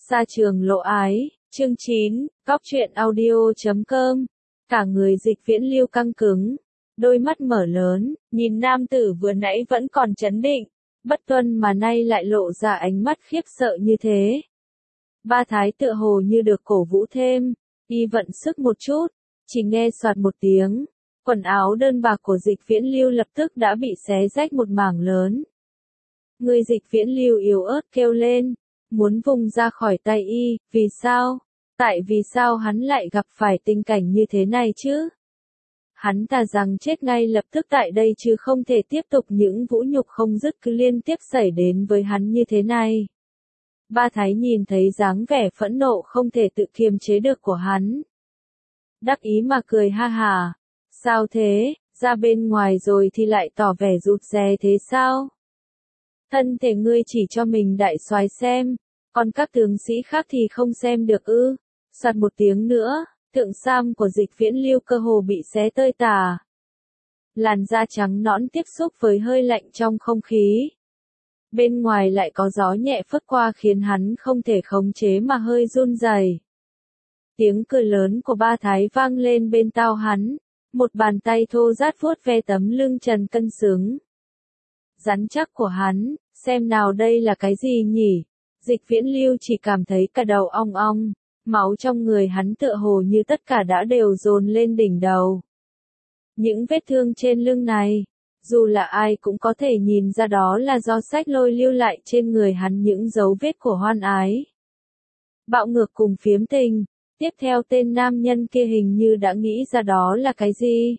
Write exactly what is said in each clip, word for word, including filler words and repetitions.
Sa trường lộ ái, chương chín, Góc truyện audio chấm com. Cả người Dịch Viễn Lưu căng cứng, đôi mắt mở lớn, nhìn nam tử vừa nãy vẫn còn trấn định, bất tuân mà nay lại lộ ra ánh mắt khiếp sợ như thế. Ba Thái tựa hồ như được cổ vũ thêm, y vận sức một chút, chỉ nghe soạt một tiếng, quần áo đơn bạc của Dịch Viễn Lưu lập tức đã bị xé rách một mảng lớn. Người Dịch Viễn Lưu yếu ớt kêu lên, muốn vùng ra khỏi tay y, vì sao? Tại vì sao hắn lại gặp phải tình cảnh như thế này chứ? Hắn thà rằng chết ngay lập tức tại đây chứ không thể tiếp tục những vũ nhục không dứt cứ liên tiếp xảy đến với hắn như thế này. Ba Thái nhìn thấy dáng vẻ phẫn nộ không thể tự kiềm chế được của hắn. Đắc ý mà cười ha hà. Sao thế, ra bên ngoài rồi thì lại tỏ vẻ rụt rè thế sao? Thân thể ngươi chỉ cho mình đại soái xem, còn các tướng sĩ khác thì không xem được ư? Soạt một tiếng nữa, thượng sam của Dịch Viễn Lưu cơ hồ bị xé tơi tả. Làn da trắng nõn tiếp xúc với hơi lạnh trong không khí. Bên ngoài lại có gió nhẹ phất qua khiến hắn không thể khống chế mà hơi run rẩy. Tiếng cười lớn của Ba Thái vang lên bên tai hắn, một bàn tay thô rát vuốt ve tấm lưng trần cân xứng rắn chắc của hắn, xem nào đây là cái gì nhỉ? Dịch Viễn Lưu chỉ cảm thấy cả đầu ong ong, máu trong người hắn tựa hồ như tất cả đã đều dồn lên đỉnh đầu. Những vết thương trên lưng này, dù là ai cũng có thể nhìn ra đó là do Sách Lôi lưu lại trên người hắn những dấu vết của hoan ái. Bạo ngược cùng phiếm tình, tiếp theo tên nam nhân kia hình như đã nghĩ ra đó là cái gì.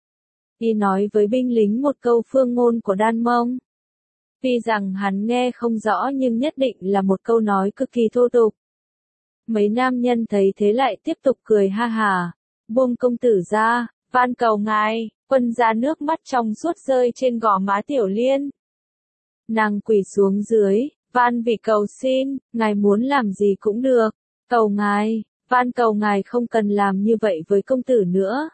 Y nói với binh lính một câu phương ngôn của Đan Mông. Tuy rằng hắn nghe không rõ nhưng nhất định là một câu nói cực kỳ thô tục. Mấy nam nhân thấy thế lại tiếp tục cười ha hà. Buông công tử ra, van cầu ngài, quân ra nước mắt trong suốt rơi trên gò má Tiểu Liên. Nàng quỳ xuống dưới, van vì cầu xin, ngài muốn làm gì cũng được, cầu ngài, van cầu ngài không cần làm như vậy với công tử nữa.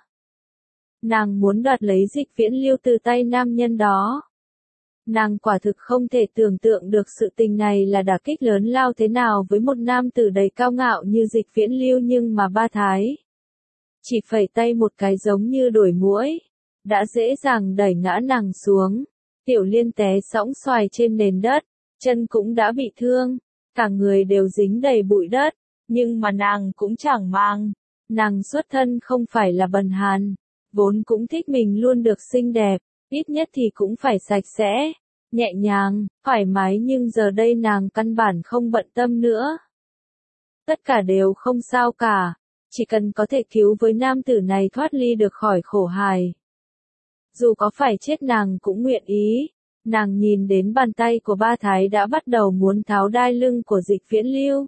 Nàng muốn đoạt lấy Dịch Viễn Lưu từ tay nam nhân đó. Nàng quả thực không thể tưởng tượng được sự tình này là đả kích lớn lao thế nào với một nam tử đầy cao ngạo như Dịch Viễn Lưu, nhưng mà Ba Thái chỉ phẩy tay một cái giống như đuổi muỗi, đã dễ dàng đẩy ngã nàng xuống. Tiểu Liên té sõng xoài trên nền đất, chân cũng đã bị thương, cả người đều dính đầy bụi đất, nhưng mà nàng cũng chẳng mang. Nàng xuất thân không phải là bần hàn, vốn cũng thích mình luôn được xinh đẹp, ít nhất thì cũng phải sạch sẽ, nhẹ nhàng, thoải mái, nhưng giờ đây nàng căn bản không bận tâm nữa. Tất cả đều không sao cả, chỉ cần có thể cứu với nam tử này thoát ly được khỏi khổ hài. Dù có phải chết nàng cũng nguyện ý. Nàng nhìn đến bàn tay của Ba Thái đã bắt đầu muốn tháo đai lưng của Dịch Viễn Lưu.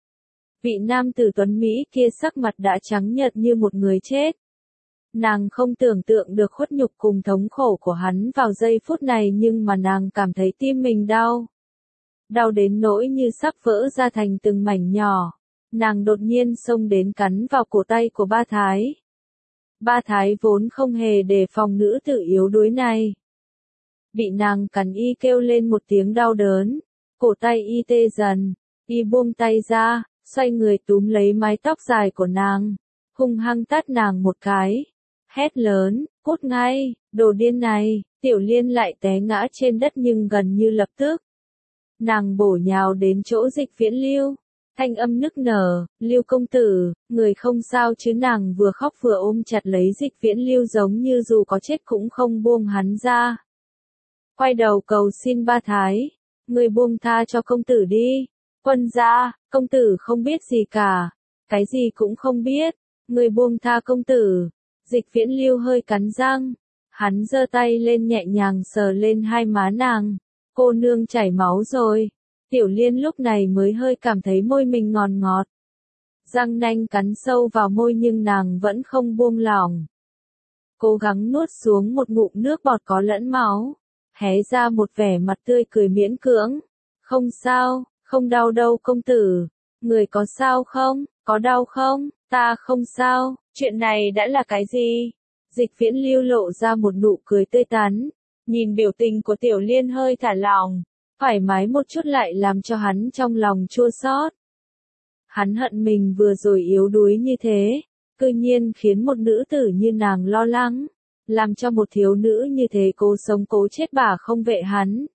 Vị nam tử tuấn Mỹ kia sắc mặt đã trắng nhợt như một người chết. Nàng không tưởng tượng được khuất nhục cùng thống khổ của hắn vào giây phút này, nhưng mà nàng cảm thấy tim mình đau. Đau đến nỗi như sắp vỡ ra thành từng mảnh nhỏ. Nàng đột nhiên xông đến cắn vào cổ tay của Ba Thái. Ba Thái vốn không hề đề phòng nữ tử yếu đuối này. Bị nàng cắn, y kêu lên một tiếng đau đớn. Cổ tay y tê dần, y buông tay ra, xoay người túm lấy mái tóc dài của nàng, hung hăng tát nàng một cái. Hét lớn, cút ngay, đồ điên này. Tiểu Liên lại té ngã trên đất nhưng gần như lập tức. Nàng bổ nhào đến chỗ Dịch Viễn Lưu. Thanh âm nức nở, Lưu công tử, người không sao chứ? Nàng vừa khóc vừa ôm chặt lấy Dịch Viễn Lưu giống như dù có chết cũng không buông hắn ra. Quay đầu cầu xin Ba Thái, người buông tha cho công tử đi. Quân gia, công tử không biết gì cả, cái gì cũng không biết, người buông tha công tử. Dịch Viễn Lưu hơi cắn răng, hắn giơ tay lên nhẹ nhàng sờ lên hai má nàng. Cô nương chảy máu rồi. Tiểu Liên lúc này mới hơi cảm thấy môi mình ngọt ngọt. Răng nanh cắn sâu vào môi nhưng nàng vẫn không buông lỏng. Cố gắng nuốt xuống một ngụm nước bọt có lẫn máu, hé ra một vẻ mặt tươi cười miễn cưỡng. Không sao, không đau đâu công tử. Người có sao không? Có đau không? Ta không sao. Chuyện này đã là cái gì? Dịch Viễn Lưu lộ ra một nụ cười tươi tắn. Nhìn biểu tình của Tiểu Liên hơi thả lỏng, thoải mái một chút lại làm cho hắn trong lòng chua xót. Hắn hận mình vừa rồi yếu đuối như thế, cư nhiên khiến một nữ tử như nàng lo lắng, làm cho một thiếu nữ như thế cố sống cố chết bà không vệ hắn.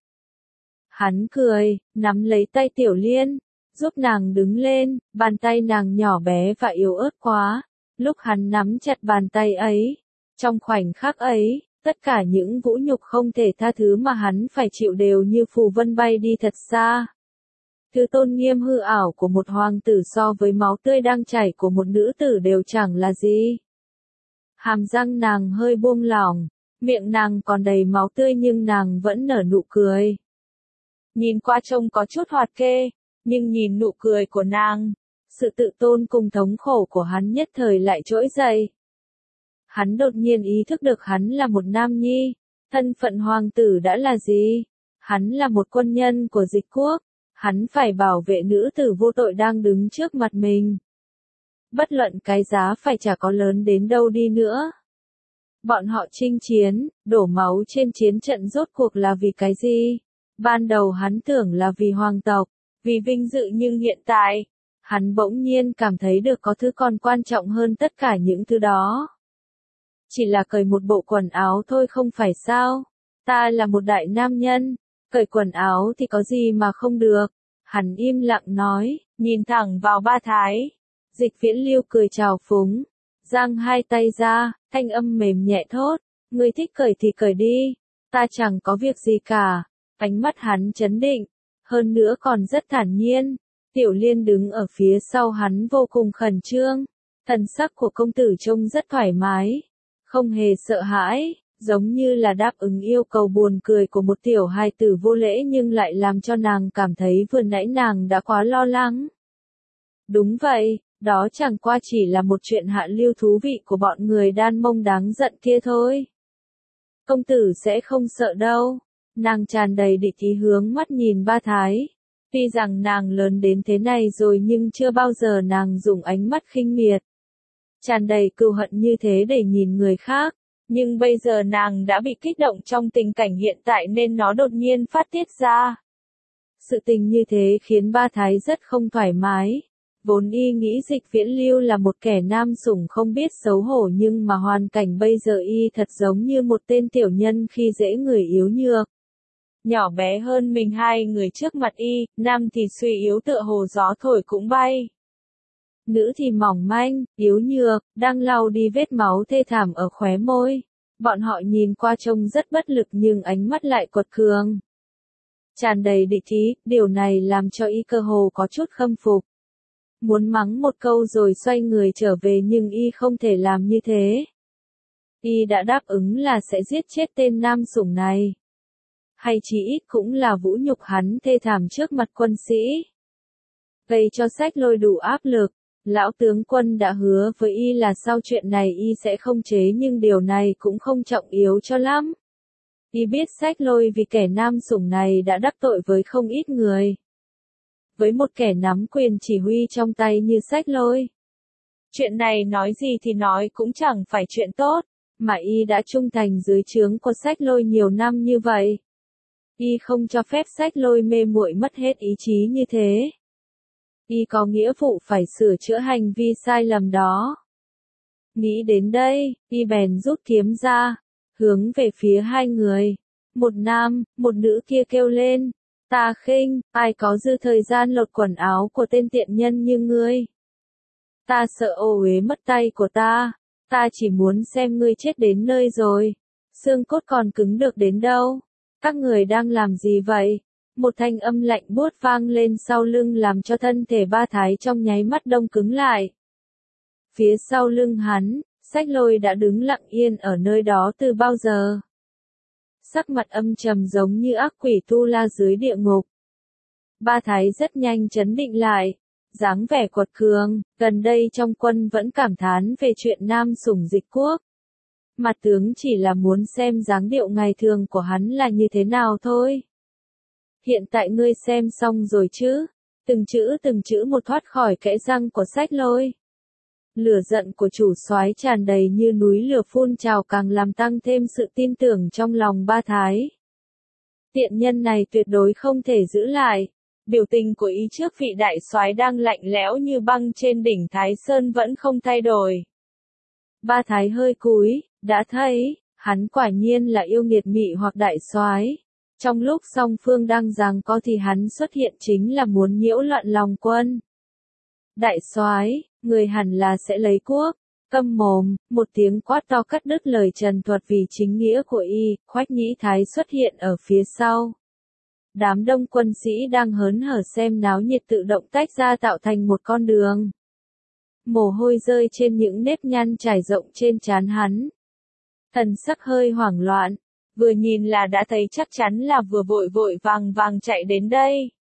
Hắn cười, nắm lấy tay Tiểu Liên, giúp nàng đứng lên, bàn tay nàng nhỏ bé và yếu ớt quá. Lúc hắn nắm chặt bàn tay ấy, trong khoảnh khắc ấy, tất cả những vũ nhục không thể tha thứ mà hắn phải chịu đều như phù vân bay đi thật xa. Thứ tôn nghiêm hư ảo của một hoàng tử so với máu tươi đang chảy của một nữ tử đều chẳng là gì. Hàm răng nàng hơi buông lỏng, miệng nàng còn đầy máu tươi nhưng nàng vẫn nở nụ cười. Nhìn qua trông có chút hoạt kê, nhưng nhìn nụ cười của nàng, sự tự tôn cùng thống khổ của hắn nhất thời lại trỗi dậy. Hắn đột nhiên ý thức được hắn là một nam nhi, thân phận hoàng tử đã là gì? Hắn là một quân nhân của Dịch quốc, hắn phải bảo vệ nữ tử vô tội đang đứng trước mặt mình. Bất luận cái giá phải trả có lớn đến đâu đi nữa. Bọn họ chinh chiến, đổ máu trên chiến trận rốt cuộc là vì cái gì? Ban đầu hắn tưởng là vì hoàng tộc, vì vinh dự nhưng hiện tại, hắn bỗng nhiên cảm thấy được có thứ còn quan trọng hơn tất cả những thứ đó. Chỉ là cởi một bộ quần áo thôi không phải sao? Ta là một đại nam nhân, cởi quần áo thì có gì mà không được? Hắn im lặng nói, nhìn thẳng vào Ba Thái. Dịch Viễn Lưu cười trào phúng, giang hai tay ra, thanh âm mềm nhẹ thốt, ngươi thích cởi thì cởi đi, ta chẳng có việc gì cả. Ánh mắt hắn chấn định, hơn nữa còn rất thản nhiên. Tiểu Liên đứng ở phía sau hắn vô cùng khẩn trương, thần sắc của công tử trông rất thoải mái, không hề sợ hãi, giống như là đáp ứng yêu cầu buồn cười của một tiểu hài tử vô lễ nhưng lại làm cho nàng cảm thấy vừa nãy nàng đã quá lo lắng. Đúng vậy, đó chẳng qua chỉ là một chuyện hạ lưu thú vị của bọn người Đan Mông đáng giận kia thôi. Công tử sẽ không sợ đâu. Nàng tràn đầy địch ý hướng mắt nhìn Ba Thái. Tuy rằng nàng lớn đến thế này rồi nhưng chưa bao giờ nàng dùng ánh mắt khinh miệt, tràn đầy cừu hận như thế để nhìn người khác. Nhưng bây giờ nàng đã bị kích động trong tình cảnh hiện tại nên nó đột nhiên phát tiết ra. Sự tình như thế khiến Ba Thái rất không thoải mái. Vốn y nghĩ Dịch Viễn Lưu là một kẻ nam sủng không biết xấu hổ nhưng mà hoàn cảnh bây giờ y thật giống như một tên tiểu nhân khi dễ người yếu nhược. Nhỏ bé hơn mình hai người trước mặt y, nam thì suy yếu tựa hồ gió thổi cũng bay. Nữ thì mỏng manh, yếu nhược, đang lau đi vết máu thê thảm ở khóe môi. Bọn họ nhìn qua trông rất bất lực nhưng ánh mắt lại quật cường, tràn đầy địch ý, điều này làm cho y cơ hồ có chút khâm phục. Muốn mắng một câu rồi xoay người trở về nhưng y không thể làm như thế. Y đã đáp ứng là sẽ giết chết tên nam sủng này. Hay chỉ ít cũng là vũ nhục hắn thê thảm trước mặt quân sĩ. Gây cho Sách Lôi đủ áp lực, lão tướng quân đã hứa với y là sau chuyện này y sẽ không chế nhưng điều này cũng không trọng yếu cho lắm. Y biết Sách Lôi vì kẻ nam sủng này đã đắc tội với không ít người. Với một kẻ nắm quyền chỉ huy trong tay như Sách Lôi, chuyện này nói gì thì nói cũng chẳng phải chuyện tốt, mà y đã trung thành dưới trướng của Sách Lôi nhiều năm như vậy. Y không cho phép Sách Lôi mê muội mất hết ý chí như thế. Y có nghĩa vụ phải sửa chữa hành vi sai lầm đó. Nghĩ đến đây, y bèn rút kiếm ra, hướng về phía hai người. Một nam, một nữ kia kêu lên, ta khinh, ai có dư thời gian lột quần áo của tên tiện nhân như ngươi. Ta sợ ô uế mất tay của ta, ta chỉ muốn xem ngươi chết đến nơi rồi. Xương cốt còn cứng được đến đâu. Các người đang làm gì vậy? Một thanh âm lạnh buốt vang lên sau lưng làm cho thân thể Ba Thái trong nháy mắt đông cứng lại. Phía sau lưng hắn, Sách Lôi đã đứng lặng yên ở nơi đó từ bao giờ. Sắc mặt âm trầm giống như ác quỷ tu la dưới địa ngục. Ba Thái rất nhanh trấn định lại, dáng vẻ quật cường, gần đây trong quân vẫn cảm thán về chuyện nam sủng Dịch quốc. Mặt tướng chỉ là muốn xem dáng điệu ngày thường của hắn là như thế nào thôi. Hiện tại ngươi xem xong rồi chứ? Từng chữ từng chữ một thoát khỏi kẽ răng của Sách Lôi. Lửa giận của chủ soái tràn đầy như núi lửa phun trào càng làm tăng thêm sự tin tưởng trong lòng Ba Thái. Tiện nhân này tuyệt đối không thể giữ lại. Biểu tình của y trước vị đại soái đang lạnh lẽo như băng trên đỉnh Thái Sơn vẫn không thay đổi. Ba Thái hơi cúi, đã thấy, hắn quả nhiên là yêu nghiệt mị hoặc đại soái. Trong lúc song phương đang giằng co thì hắn xuất hiện chính là muốn nhiễu loạn lòng quân. Đại soái, người hẳn là sẽ lấy quốc. Câm mồm, một tiếng quát to cắt đứt lời trần thuật vì chính nghĩa của y, Khoách Nhĩ Thái xuất hiện ở phía sau. Đám đông quân sĩ đang hớn hở xem náo nhiệt tự động tách ra tạo thành một con đường. Mồ hôi rơi trên những nếp nhăn trải rộng trên trán hắn. Thần sắc hơi hoảng loạn, vừa nhìn là đã thấy chắc chắn là vừa vội vội vàng vàng chạy đến đây.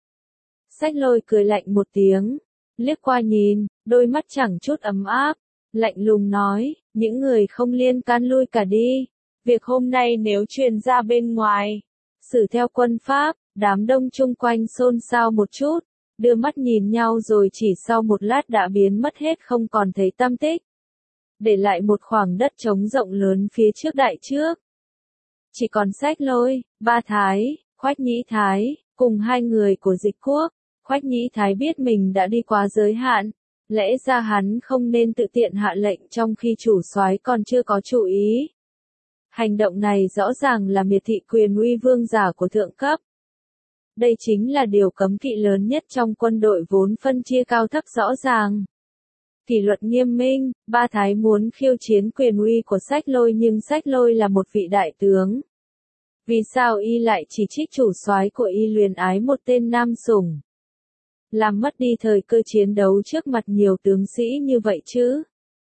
Sách Lôi cười lạnh một tiếng, liếc qua nhìn, đôi mắt chẳng chút ấm áp, lạnh lùng nói, những người không liên can lui cả đi, việc hôm nay nếu truyền ra bên ngoài, xử theo quân pháp. Đám đông chung quanh xôn xao một chút, đưa mắt nhìn nhau rồi chỉ sau một lát đã biến mất hết không còn thấy tăm tích. Để lại một khoảng đất trống rộng lớn phía trước đại trước. Chỉ còn Sách Lôi, Ba Thái, Khoách Nhĩ Thái, cùng hai người của Dịch Quốc. Khoách Nhĩ Thái biết mình đã đi quá giới hạn, lẽ ra hắn không nên tự tiện hạ lệnh trong khi chủ soái còn chưa có chủ ý. Hành động này rõ ràng là miệt thị quyền uy vương giả của thượng cấp. Đây chính là điều cấm kỵ lớn nhất trong quân đội vốn phân chia cao thấp rõ ràng. Kỷ luật nghiêm minh, Ba Thái muốn khiêu chiến quyền uy của Sách Lôi nhưng Sách Lôi là một vị đại tướng. Vì sao y lại chỉ trích chủ soái của y luyến ái một tên nam sủng? Làm mất đi thời cơ chiến đấu trước mặt nhiều tướng sĩ như vậy chứ?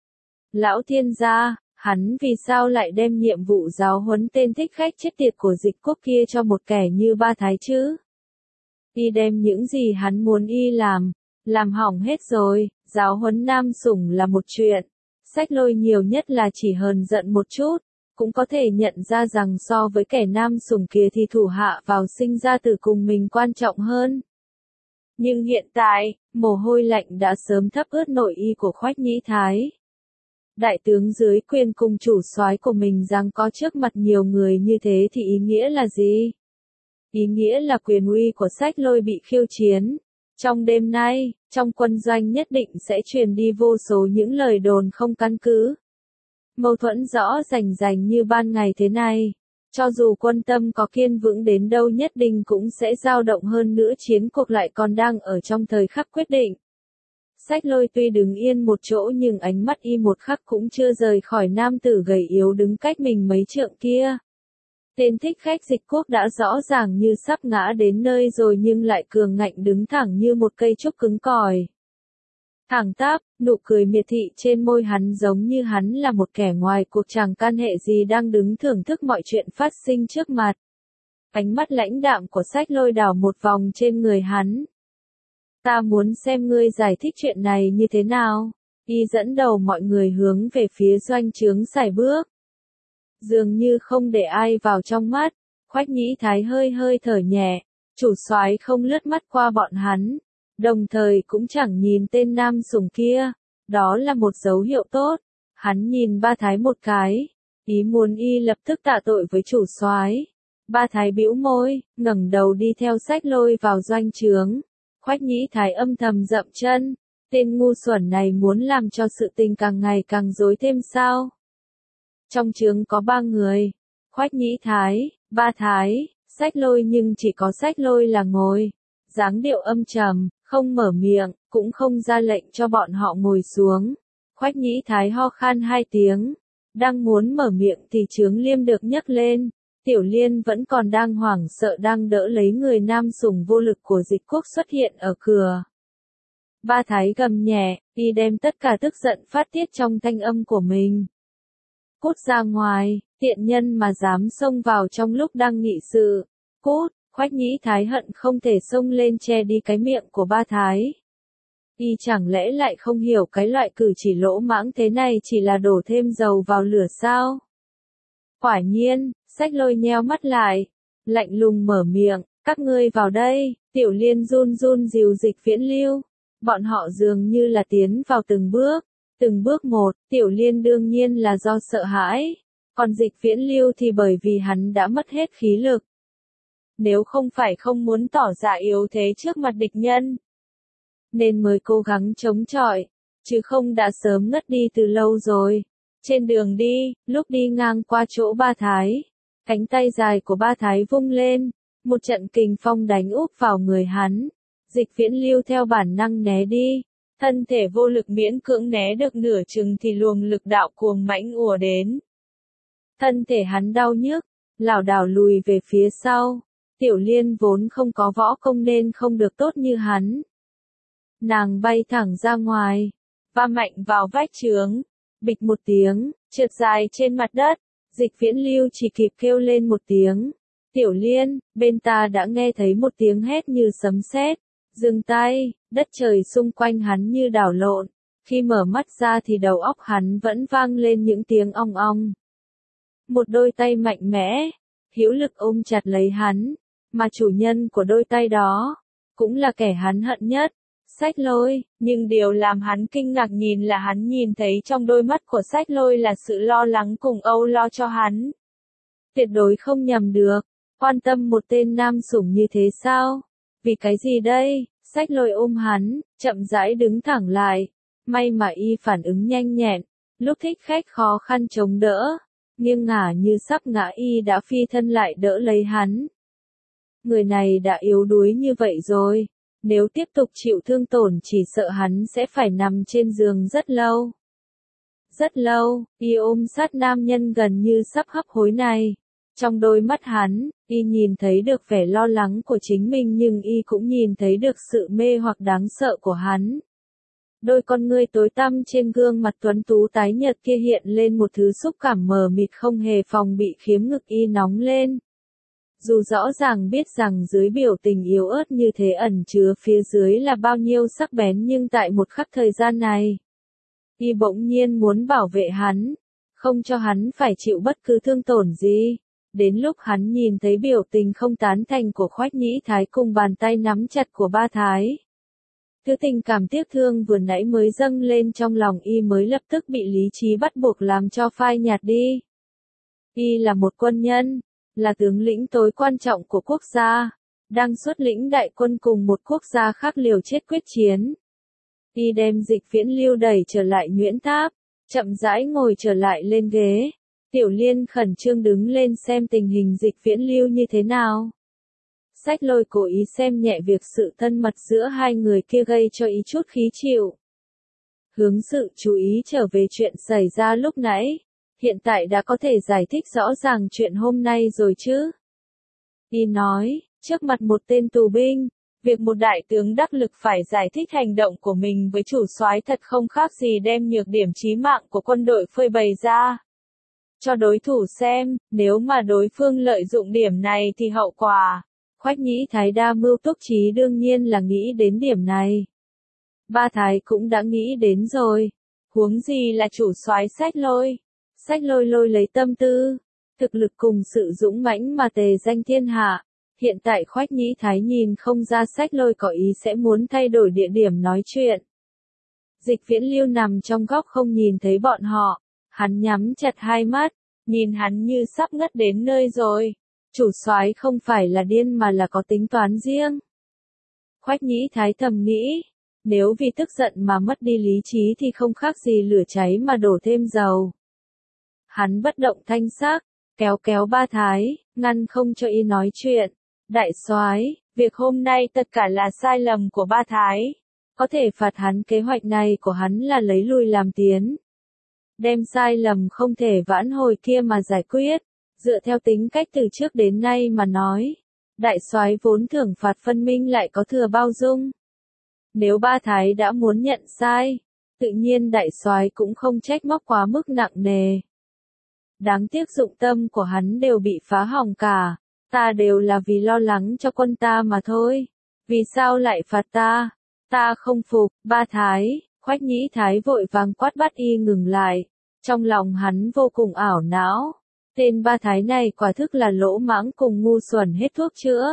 Lão thiên gia, hắn vì sao lại đem nhiệm vụ giáo huấn tên thích khách chết tiệt của Dịch Quốc kia cho một kẻ như Ba Thái chứ? Y đem những gì hắn muốn y làm, làm hỏng hết rồi, giáo huấn nam sủng là một chuyện. Sách Lôi nhiều nhất là chỉ hờn giận một chút, cũng có thể nhận ra rằng so với kẻ nam sủng kia thì thủ hạ vào sinh ra tử cùng mình quan trọng hơn. Nhưng hiện tại, mồ hôi lạnh đã sớm thấm ướt nội y của Khoách Nhĩ Thái. Đại tướng dưới quyền cùng chủ soái của mình rằng có trước mặt nhiều người như thế thì ý nghĩa là gì? Ý nghĩa là quyền uy của Sách Lôi bị khiêu chiến. Trong đêm nay, trong quân doanh nhất định sẽ truyền đi vô số những lời đồn không căn cứ. Mâu thuẫn rõ rành rành như ban ngày thế này. Cho dù quân tâm có kiên vững đến đâu nhất định cũng sẽ dao động hơn nữa, chiến cuộc lại còn đang ở trong thời khắc quyết định. Sách Lôi tuy đứng yên một chỗ nhưng ánh mắt y một khắc cũng chưa rời khỏi nam tử gầy yếu đứng cách mình mấy trượng kia. Tên thích khách Dịch Quốc đã rõ ràng như sắp ngã đến nơi rồi nhưng lại cường ngạnh đứng thẳng như một cây trúc cứng cỏi. Thẳng tắp, nụ cười miệt thị trên môi hắn giống như hắn là một kẻ ngoài cuộc chẳng can hệ gì đang đứng thưởng thức mọi chuyện phát sinh trước mặt. Ánh mắt lãnh đạm của Sách Lôi đảo một vòng trên người hắn. Ta muốn xem ngươi giải thích chuyện này như thế nào. Y dẫn đầu mọi người hướng về phía doanh trướng sải bước. Dường như không để ai vào trong mắt, Khoách Nhĩ Thái hơi hơi thở nhẹ, chủ soái không lướt mắt qua bọn hắn, đồng thời cũng chẳng nhìn tên nam sủng kia, đó là một dấu hiệu tốt. Hắn nhìn Ba Thái một cái, ý muốn y lập tức tạ tội với chủ soái. Ba Thái bĩu môi, ngẩng đầu đi theo Sách Lôi vào doanh trướng. Khoách Nhĩ Thái âm thầm dậm chân, tên ngu xuẩn này muốn làm cho sự tình càng ngày càng rối thêm sao? Trong trướng có ba người, Khoách Nhĩ Thái, Ba Thái, Sách Lôi nhưng chỉ có Sách Lôi là ngồi, dáng điệu âm trầm, không mở miệng, cũng không ra lệnh cho bọn họ ngồi xuống. Khoách Nhĩ Thái ho khan hai tiếng, đang muốn mở miệng thì Trướng Liêm được nhấc lên. Tiểu Liên vẫn còn đang hoảng sợ đang đỡ lấy người nam sủng vô lực của Dịch Quốc xuất hiện ở cửa. Ba Thái gầm nhẹ, y đem tất cả tức giận phát tiết trong thanh âm của mình. Cút ra ngoài, tiện nhân mà dám xông vào trong lúc đang nghị sự. Cút, Khoách Nhĩ Thái hận không thể xông lên che đi cái miệng của Ba Thái. Y chẳng lẽ lại không hiểu cái loại cử chỉ lỗ mãng thế này chỉ là đổ thêm dầu vào lửa sao? Quả nhiên, Sách Lôi nheo mắt lại, lạnh lùng mở miệng, các ngươi vào đây. Tiểu Liên run run dìu Dịch Viễn Lưu. Bọn họ dường như là tiến vào từng bước, từng bước một. Tiểu Liên đương nhiên là do sợ hãi, còn Dịch Viễn Lưu thì bởi vì hắn đã mất hết khí lực. nếu không phải không muốn tỏ ra yếu thế trước mặt địch nhân, nên mới cố gắng chống chọi, chứ không đã sớm ngất đi từ lâu rồi. Trên đường đi, lúc đi ngang qua chỗ Ba Thái, cánh tay dài của Ba Thái vung lên, một trận kình phong đánh úp vào người hắn. Dịch Viễn Lưu theo bản năng né đi, thân thể vô lực miễn cưỡng né được nửa chừng thì luồng lực đạo cuồng mãnh ùa đến. Thân thể hắn đau nhức, lảo đảo lùi về phía sau. Tiểu Liên vốn không có võ công nên không được tốt như hắn. Nàng bay thẳng ra ngoài, va mạnh vào vách chướng, bịch một tiếng, trượt dài trên mặt đất. Dịch Viễn Lưu chỉ kịp kêu lên một tiếng. Tiểu Liên, bên ta đã nghe thấy một tiếng hét như sấm sét. Dừng tay, đất trời xung quanh hắn như đảo lộn. Khi mở mắt ra thì đầu óc hắn vẫn vang lên những tiếng ong ong. Một đôi tay mạnh mẽ, hữu lực ôm chặt lấy hắn, mà chủ nhân của đôi tay đó, cũng là kẻ hắn hận nhất, Sách Lôi. Nhưng điều làm hắn kinh ngạc nhìn là hắn nhìn thấy trong đôi mắt của Sách Lôi là sự lo lắng cùng âu lo cho hắn. Tuyệt đối không nhầm được, quan tâm một tên nam sủng như thế sao? Vì cái gì đây? Sách Lôi ôm hắn, chậm rãi đứng thẳng lại. May mà y phản ứng nhanh nhẹn, lúc thích khách khó khăn chống đỡ, nghiêng ngả như sắp ngã y đã phi thân lại đỡ lấy hắn. Người này đã yếu đuối như vậy rồi, nếu tiếp tục chịu thương tổn chỉ sợ hắn sẽ phải nằm trên giường rất lâu. Rất lâu, y ôm sát nam nhân gần như sắp hấp hối này. Trong đôi mắt hắn, y nhìn thấy được vẻ lo lắng của chính mình nhưng y cũng nhìn thấy được sự mê hoặc đáng sợ của hắn. Đôi con ngươi tối tăm trên gương mặt tuấn tú tái nhợt kia hiện lên một thứ xúc cảm mờ mịt không hề phòng bị khiếm ngực y nóng lên. Dù rõ ràng biết rằng dưới biểu tình yếu ớt như thế ẩn chứa phía dưới là bao nhiêu sắc bén nhưng tại một khắc thời gian này, y bỗng nhiên muốn bảo vệ hắn, không cho hắn phải chịu bất cứ thương tổn gì. Đến lúc hắn nhìn thấy biểu tình không tán thành của Khoách Nhĩ Thái cùng bàn tay nắm chặt của Ba Thái, thứ tình cảm tiếc thương vừa nãy mới dâng lên trong lòng y mới lập tức bị lý trí bắt buộc làm cho phai nhạt đi. Y là một quân nhân, là tướng lĩnh tối quan trọng của quốc gia, đang xuất lĩnh đại quân cùng một quốc gia khác liều chết quyết chiến. Y đem Dịch Viễn Lưu đẩy trở lại Nhuyễn Tháp, chậm rãi ngồi trở lại lên ghế. Tiểu Liên khẩn trương đứng lên xem tình hình Dịch Viễn Lưu như thế nào. Sách Lôi cố ý xem nhẹ việc sự thân mật giữa hai người kia gây cho ý chút khí chịu. Hướng sự chú ý trở về chuyện xảy ra lúc nãy. Hiện tại đã có thể giải thích rõ ràng chuyện hôm nay rồi chứ? Y nói, trước mặt một tên tù binh, việc một đại tướng đắc lực phải giải thích hành động của mình với chủ soái thật không khác gì đem nhược điểm chí mạng của quân đội phơi bày ra cho đối thủ xem, nếu mà đối phương lợi dụng điểm này thì hậu quả. Khoách Nhĩ Thái đa mưu túc trí đương nhiên là nghĩ đến điểm này. Ba Thái cũng đã nghĩ đến rồi, huống gì là chủ soái Sách Lôi. Sách Lôi lôi lấy tâm tư, thực lực cùng sự dũng mãnh mà tề danh thiên hạ. Hiện tại Khoách Nhĩ Thái nhìn không ra Sách Lôi có ý sẽ muốn thay đổi địa điểm nói chuyện. Dịch Viễn Lưu nằm trong góc không nhìn thấy bọn họ, hắn nhắm chặt hai mắt, nhìn hắn như sắp ngất đến nơi rồi. Chủ soái không phải là điên mà là có tính toán riêng. Khoách Nhĩ Thái thầm nghĩ, nếu vì tức giận mà mất đi lý trí thì không khác gì lửa cháy mà đổ thêm dầu. Hắn bất động thanh sắc, kéo kéo Ba Thái, ngăn không cho y nói chuyện. Đại soái, việc hôm nay tất cả là sai lầm của Ba Thái. Có thể phạt hắn kế hoạch này của hắn là lấy lui làm tiến. Đem sai lầm không thể vãn hồi kia mà giải quyết. Dựa theo tính cách từ trước đến nay mà nói, đại soái vốn thưởng phạt phân minh lại có thừa bao dung. Nếu Ba Thái đã muốn nhận sai, tự nhiên đại soái cũng không trách móc quá mức nặng nề. Đáng tiếc dụng tâm của hắn đều bị phá hỏng cả, ta đều là vì lo lắng cho quân ta mà thôi. Vì sao lại phạt ta? Ta không phục. Ba Thái, Khoách Nhĩ Thái vội vàng quát bắt y ngừng lại. Trong lòng hắn vô cùng ảo não. Tên Ba Thái này quả thức là lỗ mãng cùng ngu xuẩn hết thuốc chữa.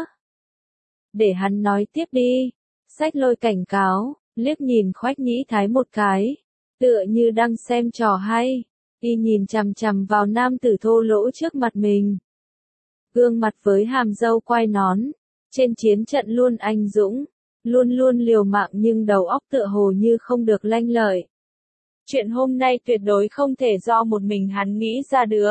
Để hắn nói tiếp đi. Sách Lôi cảnh cáo, liếc nhìn Khoách Nhĩ Thái một cái, tựa như đang xem trò hay. Y nhìn chằm chằm vào nam tử thô lỗ trước mặt mình. gương mặt với hàm râu quai nón, trên chiến trận luôn anh dũng, luôn luôn liều mạng nhưng đầu óc tựa hồ như không được lanh lợi. Chuyện hôm nay tuyệt đối không thể do một mình hắn nghĩ ra được.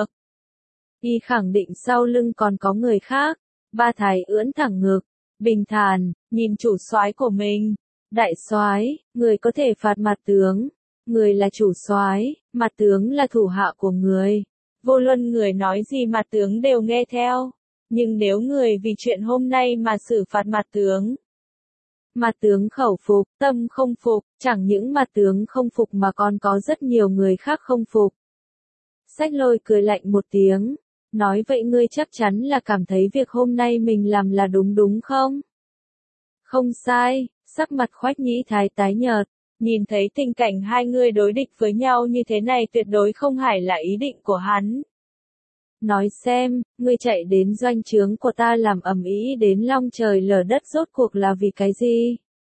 Y khẳng định sau lưng còn có người khác. Ba Thái ưỡn thẳng ngực, bình thản, nhìn chủ soái của mình. Đại soái, người có thể phạt mặt tướng. Người là chủ soái, mặt tướng là thủ hạ của người. Vô luận người nói gì mặt tướng đều nghe theo. Nhưng nếu người vì chuyện hôm nay mà xử phạt mặt tướng. Mặt tướng khẩu phục, tâm không phục, chẳng những mặt tướng không phục mà còn có rất nhiều người khác không phục. Sách Lôi cười lạnh một tiếng, nói vậy ngươi chắc chắn là cảm thấy việc hôm nay mình làm là đúng đúng không? Không sai, sắc mặt Khoách Nhĩ Thái tái nhợt, nhìn thấy tình cảnh hai người đối địch với nhau như thế này tuyệt đối không phải là ý định của hắn. Nói xem, ngươi chạy đến doanh trướng của ta làm ầm ĩ đến long trời lở đất rốt cuộc là vì cái gì?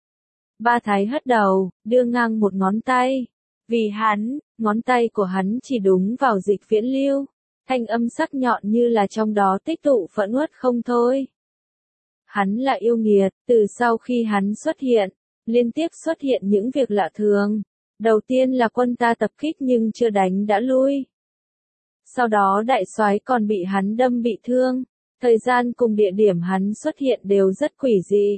Ba Thái hất đầu, đưa ngang một ngón tay. Vì hắn, ngón tay của hắn chỉ đúng vào Dịch Viễn Lưu. Thanh âm sắc nhọn như là trong đó tích tụ phẫn uất không thôi. Hắn là yêu nghiệt, từ sau khi hắn xuất hiện, liên tiếp xuất hiện những việc lạ thường. Đầu tiên là quân ta tập kích nhưng chưa đánh đã lui. Sau đó đại soái còn bị hắn đâm bị thương, thời gian cùng địa điểm hắn xuất hiện đều rất quỷ dị.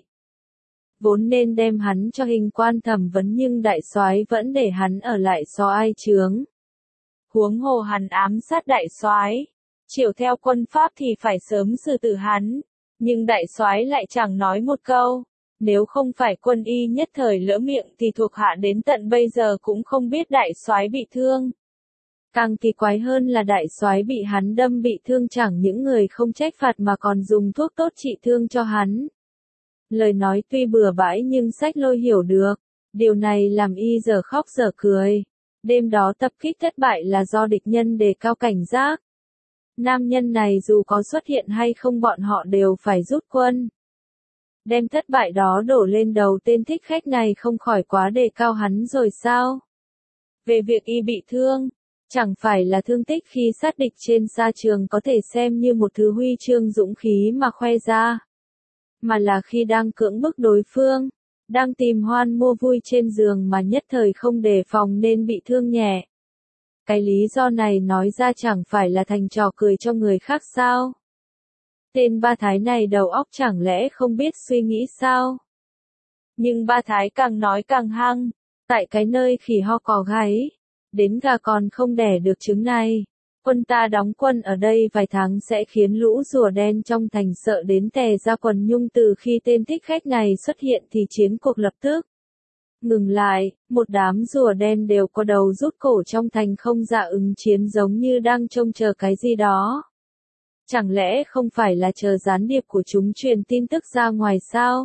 Vốn nên đem hắn cho hình quan thẩm vấn nhưng đại soái vẫn để hắn ở lại so ai chướng. Huống hồ hắn ám sát đại soái, chiều theo quân pháp thì phải sớm xử tử hắn, nhưng đại soái lại chẳng nói một câu. Nếu không phải quân y nhất thời lỡ miệng thì thuộc hạ đến tận bây giờ cũng không biết đại soái bị thương. Càng kỳ quái hơn là đại soái bị hắn đâm bị thương chẳng những người không trách phạt mà còn dùng thuốc tốt trị thương cho hắn. Lời nói tuy bừa bãi nhưng Sách Lôi hiểu được, điều này làm y giờ khóc giờ cười. Đêm đó tập kích thất bại là do địch nhân đề cao cảnh giác. Nam nhân này dù có xuất hiện hay không bọn họ đều phải rút quân. Đem thất bại đó đổ lên đầu tên thích khách này không khỏi quá đề cao hắn rồi sao? Về việc y bị thương, chẳng phải là thương tích khi sát địch trên sa trường có thể xem như một thứ huy chương dũng khí mà khoe ra. Mà là khi đang cưỡng bức đối phương, đang tìm hoan mua vui trên giường mà nhất thời không đề phòng nên bị thương nhẹ. Cái lý do này nói ra chẳng phải là thành trò cười cho người khác sao? Tên Ba Thái này đầu óc chẳng lẽ không biết suy nghĩ sao? Nhưng Ba Thái càng nói càng hăng, tại cái nơi khỉ ho cò gáy, đến gà còn không đẻ được trứng này. Quân ta đóng quân ở đây vài tháng sẽ khiến lũ rùa đen trong thành sợ đến tè ra quần nhung. Từ khi tên thích khách này xuất hiện thì chiến cuộc lập tức ngừng lại, một đám rùa đen đều có đầu rút cổ trong thành không dạ ứng chiến giống như đang trông chờ cái gì đó. Chẳng lẽ không phải là chờ gián điệp của chúng truyền tin tức ra ngoài sao?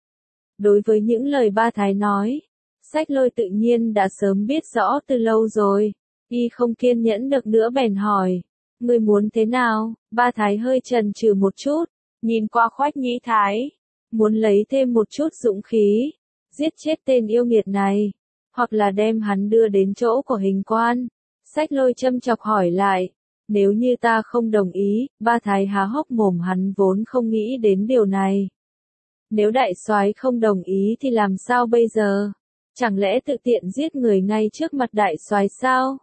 Đối với những lời Ba Thái nói, Sách Lôi tự nhiên đã sớm biết rõ từ lâu rồi. Y không kiên nhẫn được nữa bèn hỏi, ngươi muốn thế nào? Ba Thái hơi chần chừ một chút, nhìn qua Khoách Nhĩ Thái, muốn lấy thêm một chút dũng khí, giết chết tên yêu nghiệt này, hoặc là đem hắn đưa đến chỗ của hình quan. Sách Lôi châm chọc hỏi lại, nếu như ta không đồng ý, Ba Thái há hốc mồm, hắn vốn không nghĩ đến điều này. Nếu đại soái không đồng ý thì làm sao bây giờ? Chẳng lẽ tự tiện giết người ngay trước mặt đại soái sao?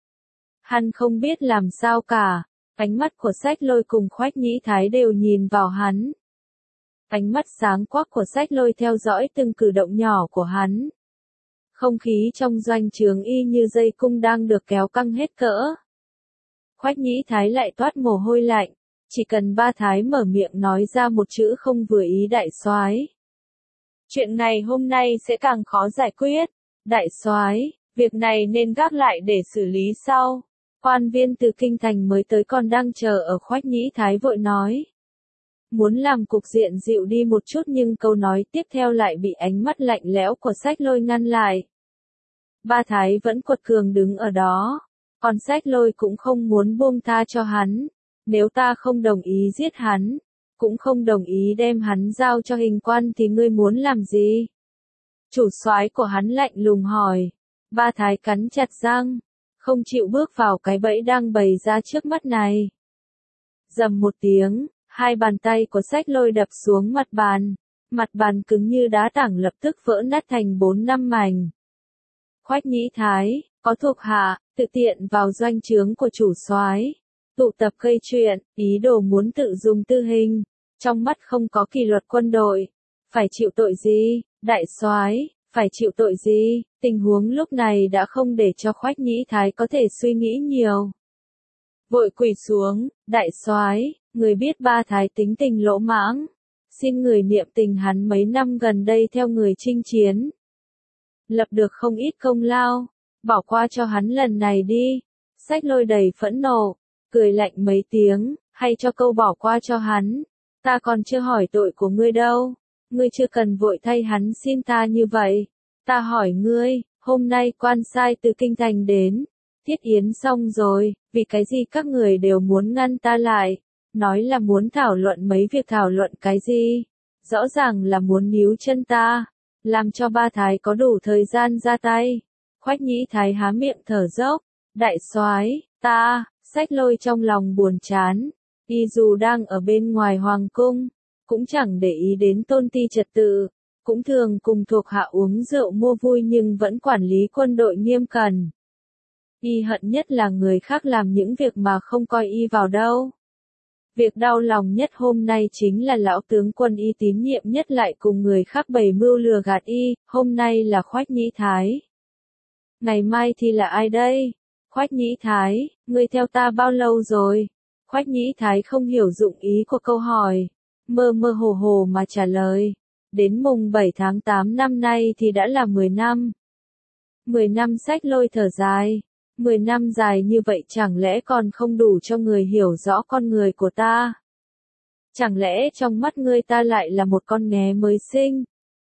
Hắn không biết làm sao cả, ánh mắt của Sách Lôi cùng Khoách Nhĩ Thái đều nhìn vào hắn. Ánh mắt sáng quắc của Sách Lôi theo dõi từng cử động nhỏ của hắn. Không khí trong doanh trướng y như dây cung đang được kéo căng hết cỡ. Khoách Nhĩ Thái lại toát mồ hôi lạnh, chỉ cần Ba Thái mở miệng nói ra một chữ không vừa ý đại soái, chuyện này hôm nay sẽ càng khó giải quyết. Đại soái, việc này nên gác lại để xử lý sau. Quan viên từ kinh thành mới tới còn đang chờ ở. Khoách Nhĩ Thái vội nói, muốn làm cục diện dịu đi một chút nhưng câu nói tiếp theo lại bị ánh mắt lạnh lẽo của Sách Lôi ngăn lại. Ba Thái vẫn quật cường đứng ở đó, còn Sách Lôi cũng không muốn buông tha cho hắn. Nếu ta không đồng ý giết hắn, cũng không đồng ý đem hắn giao cho hình quan thì ngươi muốn làm gì? Chủ soái của hắn lạnh lùng hỏi. Ba Thái cắn chặt răng, không chịu bước vào cái bẫy đang bày ra trước mắt này. Dầm một tiếng, Hai bàn tay của Sách Lôi đập xuống mặt bàn, mặt bàn cứng như đá tảng lập tức vỡ nát thành bốn năm mảnh. Khoách Nhĩ Thái, có thuộc hạ, tự tiện vào doanh trướng của chủ soái, tụ tập gây chuyện, ý đồ muốn tự dùng tư hình, trong mắt không có kỷ luật quân đội, phải chịu tội gì, đại soái, phải chịu tội gì, tình huống lúc này đã không để cho Khoách Nhĩ Thái có thể suy nghĩ nhiều. Vội quỳ xuống, đại soái, người biết ba thái tính tình lỗ mãng, xin người niệm tình hắn mấy năm gần đây theo người chinh chiến, lập được không ít công lao, bỏ qua cho hắn lần này đi. Sách Lôi đầy phẫn nộ, cười lạnh mấy tiếng, hay cho câu bỏ qua cho hắn, ta còn chưa hỏi tội của ngươi đâu, ngươi chưa cần vội thay hắn xin ta như vậy, ta hỏi ngươi, hôm nay quan sai từ kinh thành đến, thiết yến xong rồi, vì cái gì các người đều muốn ngăn ta lại, nói là muốn thảo luận mấy việc thảo luận cái gì, rõ ràng là muốn níu chân ta, làm cho ba thái có đủ thời gian ra tay. Khoách Nhĩ Thái há miệng thở dốc, đại soái, ta, Sách Lôi trong lòng buồn chán, y dù đang ở bên ngoài hoàng cung, cũng chẳng để ý đến tôn ti trật tự, cũng thường cùng thuộc hạ uống rượu mua vui nhưng vẫn quản lý quân đội nghiêm cẩn. Y hận nhất là người khác làm những việc mà không coi y vào đâu. Việc đau lòng nhất hôm nay chính là lão tướng quân y tín nhiệm nhất lại cùng người khác bày mưu lừa gạt y, hôm nay là Khoách Nhĩ Thái. Ngày mai thì là ai đây? Khoách Nhĩ Thái, ngươi theo ta bao lâu rồi? Khoách Nhĩ Thái không hiểu dụng ý của câu hỏi, mơ mơ hồ hồ mà trả lời, đến mùng bảy tháng tám năm nay thì đã là mười năm. mười năm. Sách Lôi thở dài, mười năm dài như vậy chẳng lẽ còn không đủ cho người hiểu rõ con người của ta? Chẳng lẽ trong mắt ngươi ta lại là một con nghé mới sinh?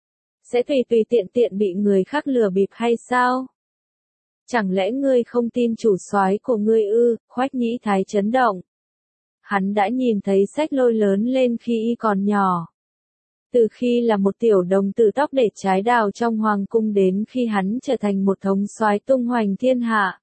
Sẽ tùy tùy tiện tiện bị người khác lừa bịp hay sao? Chẳng lẽ ngươi không tin chủ soái của ngươi ư? Khoách Nhĩ Thái chấn động. Hắn đã nhìn thấy Sách Lôi lớn lên khi y còn nhỏ. Từ khi là một tiểu đồng tử tóc để trái đào trong hoàng cung đến khi hắn trở thành một thống soái tung hoành thiên hạ.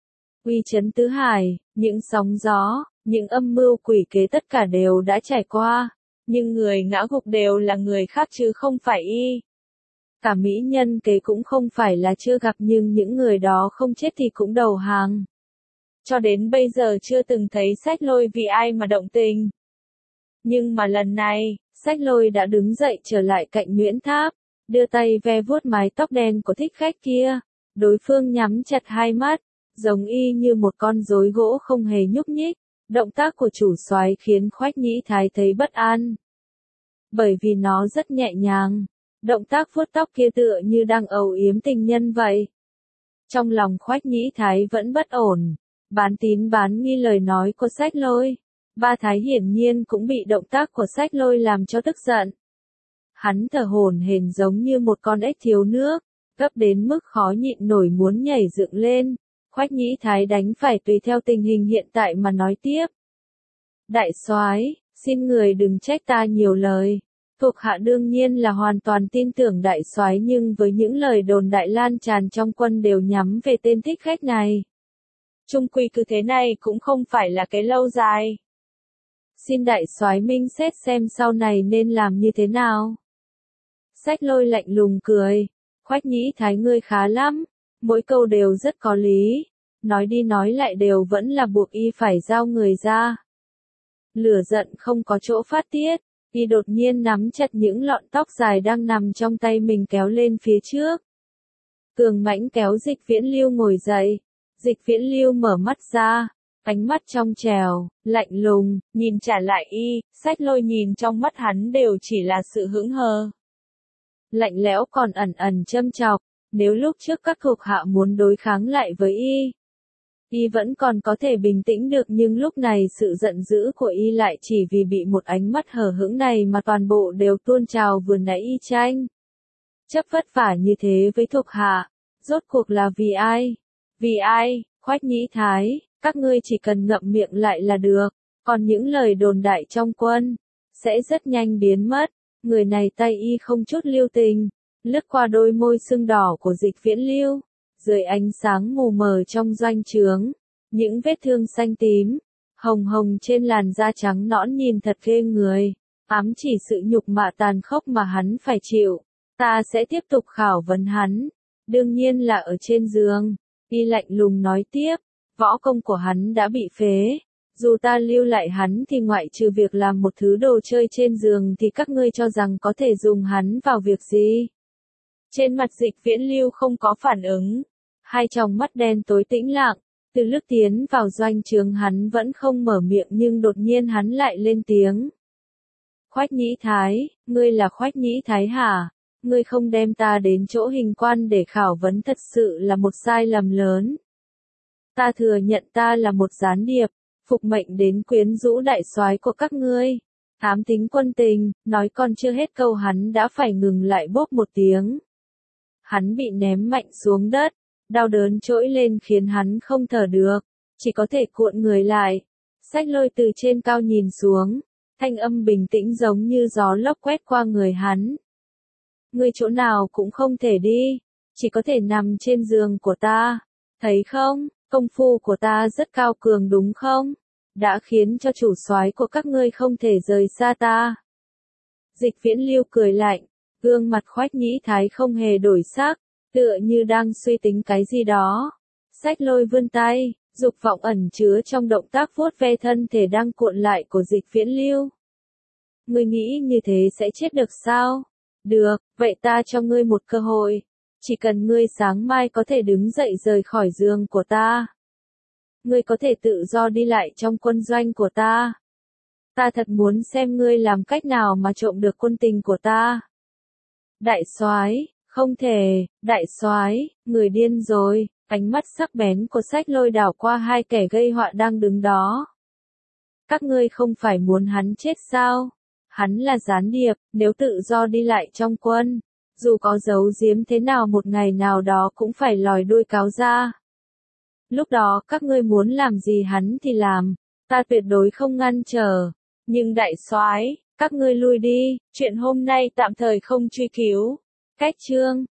Uy chấn tứ hải, những sóng gió, những âm mưu quỷ kế tất cả đều đã trải qua, nhưng người ngã gục đều là người khác chứ không phải y. Cả mỹ nhân kế cũng không phải là chưa gặp nhưng những người đó không chết thì cũng đầu hàng. Cho đến bây giờ chưa từng thấy Sách Lôi vì ai mà động tình. Nhưng mà lần này, Sách Lôi đã đứng dậy trở lại cạnh Nguyễn Tháp, đưa tay ve vuốt mái tóc đen của thích khách kia, đối phương nhắm chặt hai mắt, giống y như một con rối gỗ không hề nhúc nhích, động tác của chủ soái khiến Khoách Nhĩ Thái thấy bất an. Bởi vì nó rất nhẹ nhàng, động tác vuốt tóc kia tựa như đang âu yếm tình nhân vậy. Trong lòng Khoách Nhĩ Thái vẫn bất ổn, bán tín bán nghi lời nói của Sách Lôi. Ba thái hiển nhiên cũng bị động tác của Sách Lôi làm cho tức giận. Hắn thở hổn hển giống như một con ếch thiếu nước, gấp đến mức khó nhịn nổi muốn nhảy dựng lên. Khoách Nhĩ Thái đành phải tùy theo tình hình hiện tại mà nói tiếp. Đại soái, xin người đừng trách ta nhiều lời. Thuộc hạ đương nhiên là hoàn toàn tin tưởng đại soái nhưng với những lời đồn đại lan tràn trong quân đều nhắm về tên thích khách này. Chung quy cứ thế này cũng không phải là cái lâu dài. Xin đại soái minh xét xem sau này nên làm như thế nào. Sách Lôi lạnh lùng cười. Khoách Nhĩ Thái ngươi khá lắm. Mỗi câu đều rất có lý. Nói đi nói lại đều vẫn là buộc y phải giao người ra. Lửa giận không có chỗ phát tiết. Y đột nhiên nắm chặt những lọn tóc dài đang nằm trong tay mình kéo lên phía trước. Cường mãnh kéo Dịch Viễn Lưu ngồi dậy. Dịch Viễn Lưu mở mắt ra. Ánh mắt trong trèo, lạnh lùng, nhìn trả lại y, Sách Lôi nhìn trong mắt hắn đều chỉ là sự hững hờ. Lạnh lẽo còn ẩn ẩn châm chọc, nếu lúc trước các thuộc hạ muốn đối kháng lại với y, y vẫn còn có thể bình tĩnh được nhưng lúc này sự giận dữ của y lại chỉ vì bị một ánh mắt hờ hững này mà toàn bộ đều tuôn trào vừa nãy y tranh. Chấp vất vả như thế với thuộc hạ, rốt cuộc là vì ai? Vì ai? Khoách Nhĩ Thái. Các ngươi chỉ cần ngậm miệng lại là được, còn những lời đồn đại trong quân, sẽ rất nhanh biến mất. Người này tay y không chút lưu tình, lướt qua đôi môi sưng đỏ của Dịch Viễn Lưu, dưới ánh sáng mù mờ trong doanh trướng, những vết thương xanh tím, Hồng hồng trên làn da trắng nõn nhìn thật ghê người, ám chỉ sự nhục mạ tàn khốc mà hắn phải chịu. Ta sẽ tiếp tục khảo vấn hắn, đương nhiên là ở trên giường. Y lạnh lùng nói tiếp, võ công của hắn đã bị phế. Dù ta lưu lại hắn thì ngoại trừ việc làm một thứ đồ chơi trên giường thì các ngươi cho rằng có thể dùng hắn vào việc gì? Trên mặt Dịch Viễn Lưu không có phản ứng, hai tròng mắt đen tối tĩnh lặng. Từ lúc tiến vào doanh trường hắn vẫn không mở miệng nhưng đột nhiên hắn lại lên tiếng. Khoách Nhĩ Thái, ngươi là Khoách Nhĩ Thái hả? Ngươi không đem ta đến chỗ hình quan để khảo vấn thật sự là một sai lầm lớn. Ta thừa nhận ta là một gián điệp, phục mệnh đến quyến rũ đại soái của các ngươi. Ám tính quân tình, nói còn chưa hết câu hắn đã phải ngừng lại bốp một tiếng. Hắn bị ném mạnh xuống đất, đau đớn trỗi lên khiến hắn không thở được, chỉ có thể cuộn người lại. Sách Lôi từ trên cao nhìn xuống, thanh âm bình tĩnh giống như gió lốc quét qua người hắn. Ngươi chỗ nào cũng không thể đi, chỉ có thể nằm trên giường của ta. Thấy không, công phu của ta rất cao cường đúng không? Đã khiến cho chủ soái của các ngươi không thể rời xa ta. Dịch Viễn Lưu cười lạnh, gương mặt Khoách Nhĩ Thái không hề đổi sắc, tựa như đang suy tính cái gì đó. Sách Lôi vươn tay, dục vọng ẩn chứa trong động tác vuốt ve thân thể đang cuộn lại của Dịch Viễn Lưu. Ngươi nghĩ như thế sẽ chết được sao? Được, vậy ta cho ngươi một cơ hội. Chỉ cần ngươi sáng mai có thể đứng dậy rời khỏi giường của ta. Ngươi có thể tự do đi lại trong quân doanh của ta. Ta thật muốn xem ngươi làm cách nào mà trộm được quân tình của ta. Đại soái, không thể, đại soái, người điên rồi. Ánh mắt sắc bén của Sách Lôi đảo qua hai kẻ gây họa đang đứng đó. Các ngươi không phải muốn hắn chết sao? Hắn là gián điệp, nếu tự do đi lại trong quân, dù có giấu giếm thế nào một ngày nào đó cũng phải lòi đuôi cáo ra. Lúc đó các ngươi muốn làm gì hắn thì làm, ta tuyệt đối không ngăn trở. Nhưng đại soái, các ngươi lui đi, chuyện hôm nay tạm thời không truy cứu. Cách chương